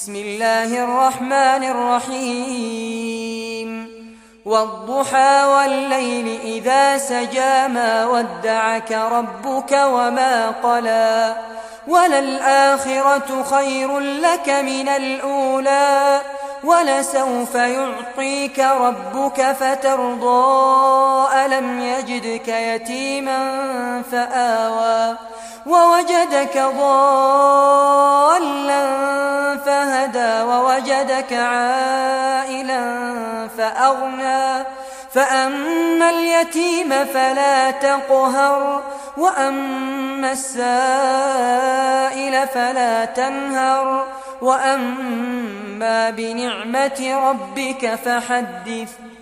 بسم الله الرحمن الرحيم والضحى والليل إذا سجى ما ودعك ربك وما قلى وللآخرة خير لك من الأولى ولسوف يعطيك ربك فترضى ألم يجدك يتيما فآوى ووجدك ضالا فهدى ووجدك عائلا فأغنى فأما اليتيم فلا تقهر وأما السائل فلا تنهر وأما بنعمة ربك فحدث